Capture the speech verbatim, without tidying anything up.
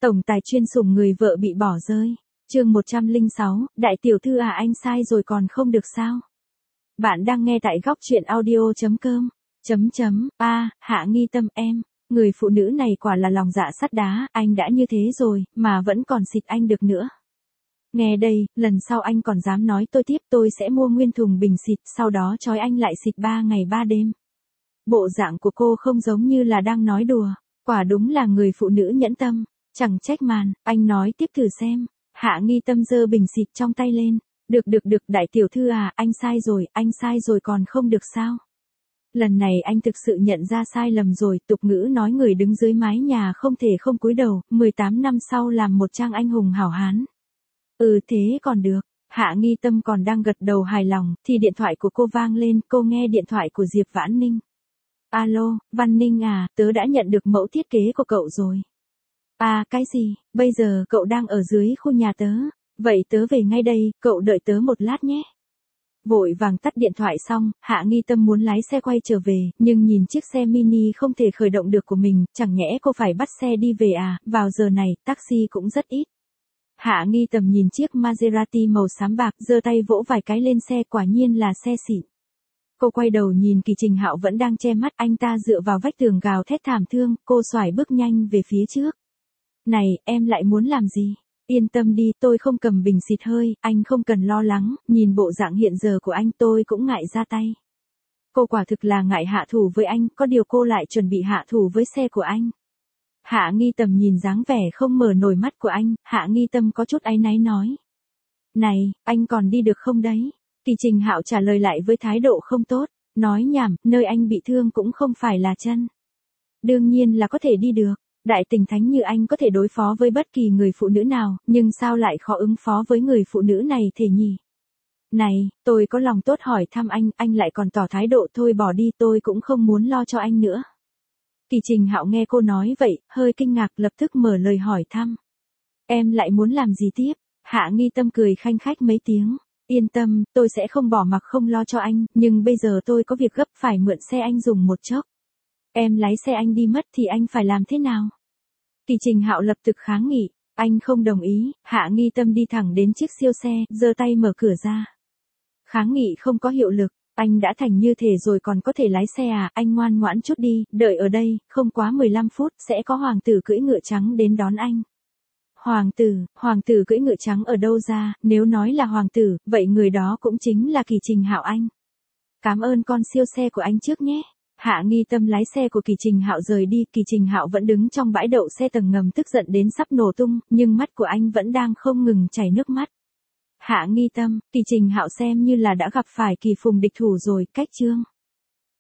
Tổng tài chuyên sủng người vợ bị bỏ rơi. Chương một trăm lẻ sáu, đại tiểu thư à, anh sai rồi còn không được sao? Bạn đang nghe tại góc truyện audio chấm com. Chấm chấm, a, Hạ Nghi Tâm em, người phụ nữ này quả là lòng dạ sắt đá, anh đã như thế rồi, mà vẫn còn xịt anh được nữa. Nghe đây, lần sau anh còn dám nói tôi tiếp, tôi sẽ mua nguyên thùng bình xịt, sau đó trói anh lại xịt ba ngày ba đêm. Bộ dạng của cô không giống như là đang nói đùa, quả đúng là người phụ nữ nhẫn tâm, chẳng trách màn, anh nói tiếp thử xem. Hạ Nghi Tâm giơ bình xịt trong tay lên, được được được đại tiểu thư à, anh sai rồi, anh sai rồi còn không được sao? Lần này anh thực sự nhận ra sai lầm rồi, tục ngữ nói người đứng dưới mái nhà không thể không cúi đầu, mười tám năm sau làm một trang anh hùng hảo hán. Ừ thế còn được, Hạ Nghi Tâm còn đang gật đầu hài lòng, thì điện thoại của cô vang lên, cô nghe điện thoại của Diệp Vãn Ninh. Alo, Văn Ninh à, tớ đã nhận được mẫu thiết kế của cậu rồi. À cái gì, bây giờ cậu đang ở dưới khu nhà tớ, vậy tớ về ngay đây, cậu đợi tớ một lát nhé. Vội vàng tắt điện thoại xong, Hạ Nghi Tâm muốn lái xe quay trở về, nhưng nhìn chiếc xe mini không thể khởi động được của mình, chẳng nhẽ cô phải bắt xe đi về à, vào giờ này, taxi cũng rất ít. Hạ Nghi Tâm nhìn chiếc Maserati màu xám bạc, giơ tay vỗ vài cái lên xe, quả nhiên là xe xịn. Cô quay đầu nhìn Kỳ Trình Hạo vẫn đang che mắt, anh ta dựa vào vách tường gào thét thảm thương, cô xoải bước nhanh về phía trước. Này, em lại muốn làm gì? Yên tâm đi, tôi không cầm bình xịt hơi, anh không cần lo lắng, nhìn bộ dạng hiện giờ của anh tôi cũng ngại ra tay. Cô quả thực là ngại hạ thủ với anh, có điều cô lại chuẩn bị hạ thủ với xe của anh. Hạ Nghi Tâm nhìn dáng vẻ không mở nổi mắt của anh, Hạ Nghi Tâm có chút áy náy nói. Này, anh còn đi được không đấy? Kỳ Trình Hạo trả lời lại với thái độ không tốt, nói nhảm, nơi anh bị thương cũng không phải là chân. Đương nhiên là có thể đi được. Đại tình thánh như anh có thể đối phó với bất kỳ người phụ nữ nào, nhưng sao lại khó ứng phó với người phụ nữ này thế nhỉ? Này, tôi có lòng tốt hỏi thăm anh, anh lại còn tỏ thái độ thôi bỏ đi, tôi cũng không muốn lo cho anh nữa. Kỳ Trình Hạo nghe cô nói vậy, hơi kinh ngạc, lập tức mở lời hỏi thăm. Em lại muốn làm gì tiếp? Hạ Nghi Tâm cười khanh khách mấy tiếng. Yên tâm, tôi sẽ không bỏ mặc không lo cho anh, nhưng bây giờ tôi có việc gấp phải mượn xe anh dùng một chốc. Em lái xe anh đi mất thì anh phải làm thế nào? Kỳ Trình Hạo lập tức kháng nghị, anh không đồng ý, Hạ Nghi Tâm đi thẳng đến chiếc siêu xe, giơ tay mở cửa ra. Kháng nghị không có hiệu lực, anh đã thành như thế rồi còn có thể lái xe à, anh ngoan ngoãn chút đi, đợi ở đây, không quá mười lăm phút, sẽ có hoàng tử cưỡi ngựa trắng đến đón anh. Hoàng tử, hoàng tử cưỡi ngựa trắng ở đâu ra, nếu nói là hoàng tử, vậy người đó cũng chính là Kỳ Trình Hạo anh. Cảm ơn con siêu xe của anh trước nhé. Hạ Nghi Tâm lái xe của Kỳ Trình Hạo rời đi, Kỳ Trình Hạo vẫn đứng trong bãi đậu xe tầng ngầm tức giận đến sắp nổ tung, nhưng mắt của anh vẫn đang không ngừng chảy nước mắt. Hạ Nghi Tâm, Kỳ Trình Hạo xem như là đã gặp phải kỳ phùng địch thủ rồi, cách chương.